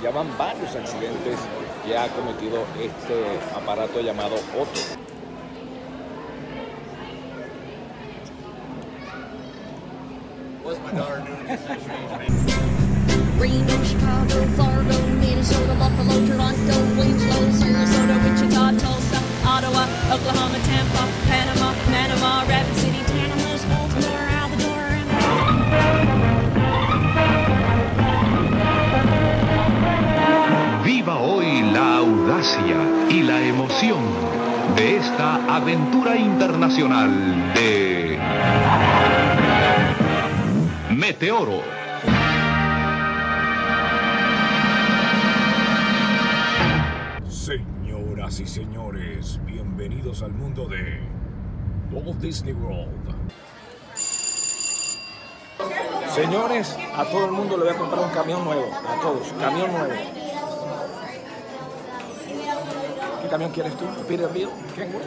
Ya van varios accidentes que ha cometido este aparato llamado Otto. Reno, Chicago, Fargo, Minnesota, Buffalo, Toronto, Winslow, Sarasota, Wichita, Tulsa, Ottawa, Oklahoma, Tampa, Panama, Manama, Rapid City, Tanamas, Baltimore, Alvador, Viva hoy la audacia y la emoción de esta aventura internacional de Meteoro. Señoras y señores, bienvenidos al mundo de Walt Disney World. Señores, a todo el mundo le voy a comprar un camión nuevo, a todos, camión nuevo. ¿Qué camión quieres tú? Peterbilt, Kenworth.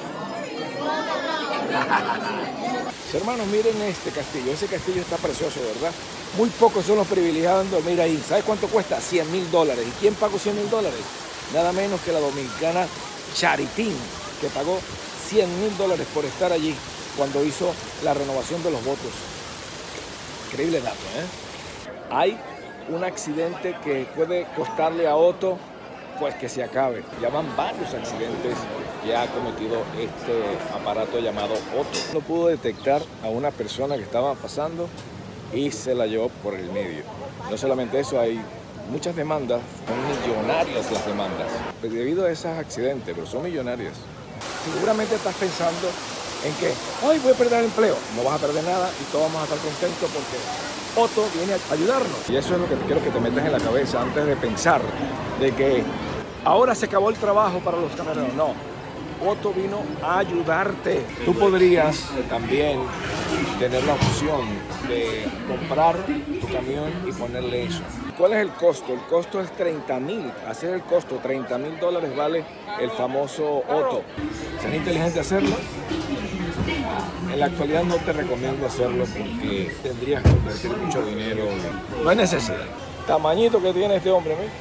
Hermanos, miren este castillo. Ese castillo está precioso, ¿verdad? Muy pocos son los privilegiados en dormir ahí. ¿Sabes cuánto cuesta? $100,000. ¿Y quién pagó $100,000? Nada menos que la dominicana Charitín, que pagó $100,000 por estar allí cuando hizo la renovación de los votos. Increíble dato, ¿eh? Hay un accidente que puede costarle a Otto, pues que se acabe. Ya van varios accidentes que ha cometido este aparato llamado Otto. No pudo detectar a una persona que estaba pasando y se la llevó por el medio. No solamente eso, hay muchas demandas, son millonarias las demandas, debido a esos accidentes, pero son millonarias. Seguramente estás pensando en que hoy voy a perder el empleo. No vas a perder nada y todos vamos a estar contentos porque Otto viene a ayudarnos. Y eso es lo que quiero que te metas en la cabeza antes de pensar de que ahora se acabó el trabajo para los camioneros. No, Otto vino a ayudarte. Tú podrías también tener la opción de comprar tu camión y ponerle eso. ¿Cuál es el costo? El costo es $30,000. Así es el costo, $30,000 vale el famoso Otto. ¿Será inteligente hacerlo? En la actualidad no te recomiendo hacerlo porque tendrías que invertir mucho dinero. No hay necesidad. Tamañito que tiene este hombre, ¿ves?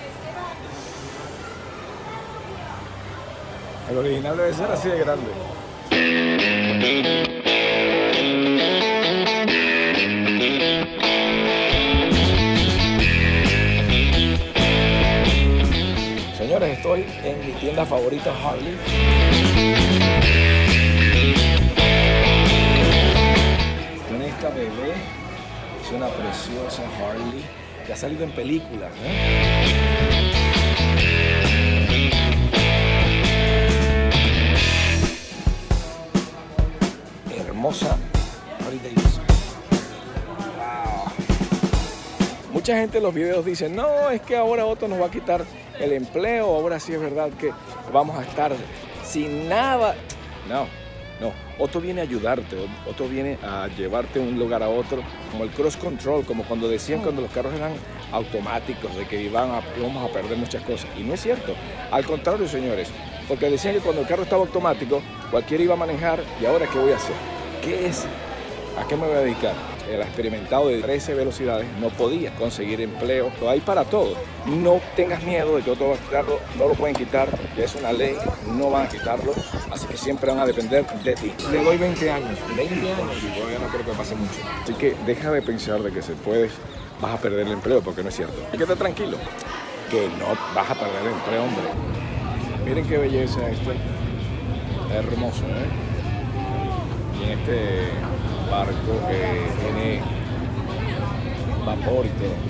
El original debe ser así de grande. Señores, estoy en mi tienda favorita, Harley. Con esta bebé, es una preciosa Harley que ha salido en películas, Hermosa Harley Davidson. Wow. Mucha gente en los videos dice, no, es que ahora Otto nos va a quitar el empleo, ahora sí es verdad que vamos a estar sin nada. No, Otto viene a ayudarte, Otto viene a llevarte de un lugar a otro, como el cross control, como cuando decían cuando los carros eran automáticos, de que íbamos a perder muchas cosas. Y no es cierto, al contrario, señores, porque decían que cuando el carro estaba automático, cualquiera iba a manejar, y ahora ¿qué voy a hacer? ¿Qué es? ¿A qué me voy a dedicar? El experimentado de 13 velocidades no podía conseguir empleo. Lo hay para todo. No tengas miedo de que otro va a quitarlo, no lo pueden quitar, es una ley, no van a quitarlo, así que siempre van a depender de ti. Le doy 20 años y todavía no creo que pase mucho. Así que deja de pensar de que vas a perder el empleo, porque no es cierto. Y quédate tranquilo, que no vas a perder el empleo, hombre. Miren qué belleza esto, hermoso, Y en este barco que tiene vapor y todo.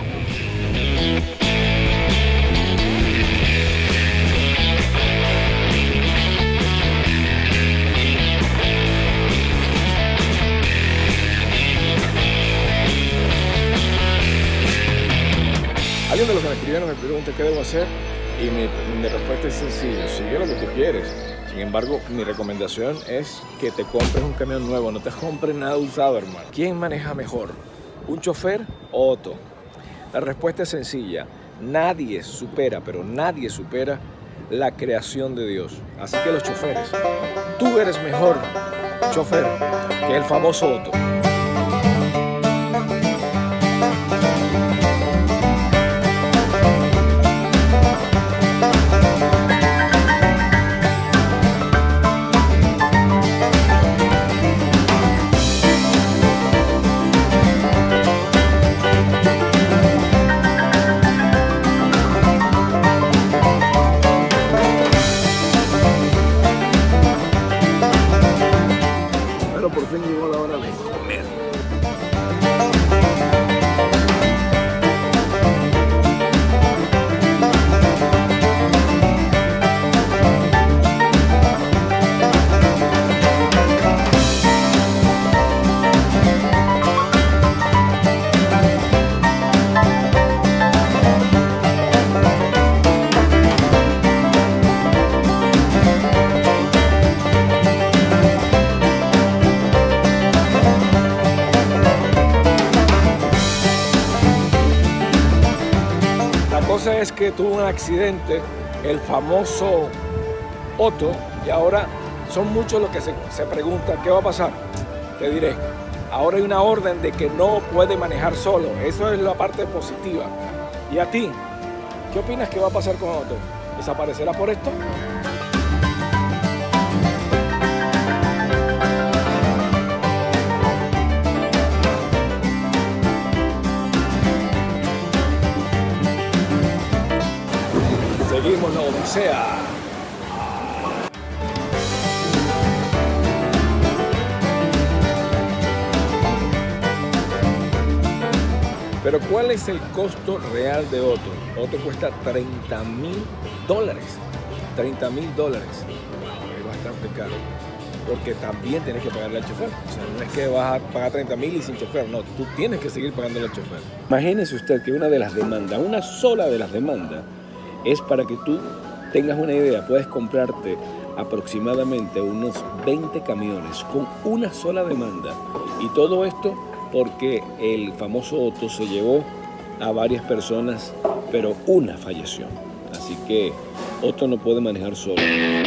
Alguien de los que me escribieron me pregunta qué debo hacer y mi respuesta es sencilla, sigue lo que tú quieres. Sin embargo, mi recomendación es que te compres un camión nuevo, no te compres nada usado, hermano. ¿Quién maneja mejor? ¿Un chofer o Otto? La respuesta es sencilla. Nadie supera, pero nadie supera la creación de Dios. Así que los choferes, tú eres mejor chofer que el famoso Otto. cosa es que tuvo un accidente, el famoso Otto, y ahora son muchos los que se preguntan qué va a pasar. Te diré, ahora hay una orden de que no puede manejar solo. Eso es la parte positiva. ¿Y a ti? ¿Qué opinas que va a pasar con Otto? ¿Desaparecerá por esto? Seguimos la odisea. Pero ¿cuál es el costo real de Otto? Otto cuesta $30.000. $30.000. Es bastante caro. Porque también tienes que pagarle al chofer. O sea, no es que vas a pagar 30.000 y sin chofer. No, tú tienes que seguir pagándole al chofer. Imagínese usted que una de las demandas, una sola de las demandas, es para que tú tengas una idea. Puedes comprarte aproximadamente unos 20 camiones con una sola demanda. Y todo esto porque el famoso Otto se llevó a varias personas, pero una falleció. Así que Otto no puede manejar solo.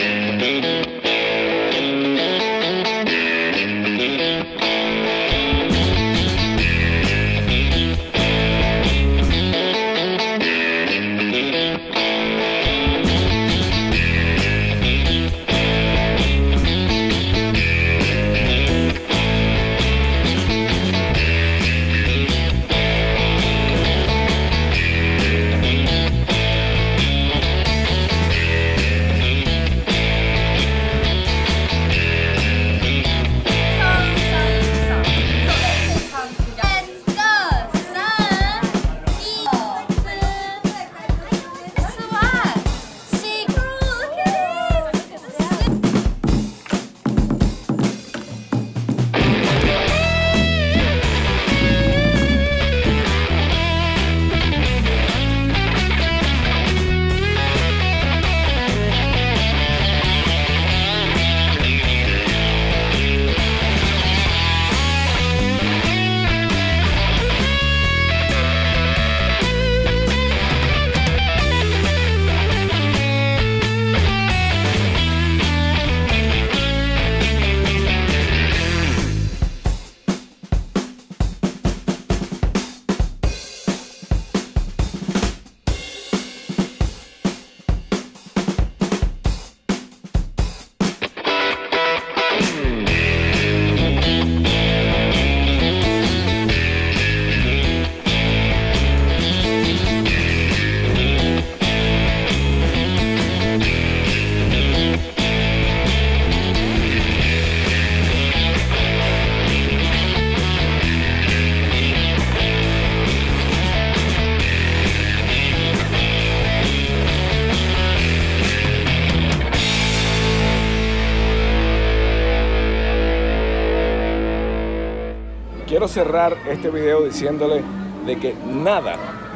Quiero cerrar este video diciéndole de que nada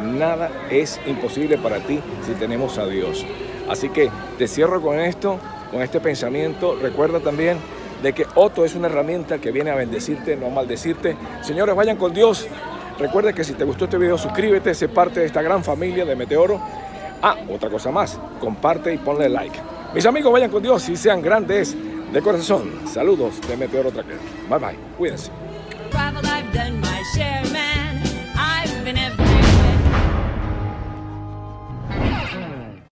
es imposible para ti si tenemos a Dios. Así que te cierro con esto, con este pensamiento. Recuerda también de que Otto es una herramienta que viene a bendecirte, no a maldecirte. Señores, vayan con Dios. Recuerda que si te gustó este video, suscríbete, sé parte de esta gran familia de Meteoro. Ah, otra cosa más, comparte y ponle like. Mis amigos, vayan con Dios y sean grandes de corazón. Saludos de Meteoro Tracker. Bye bye, cuídense.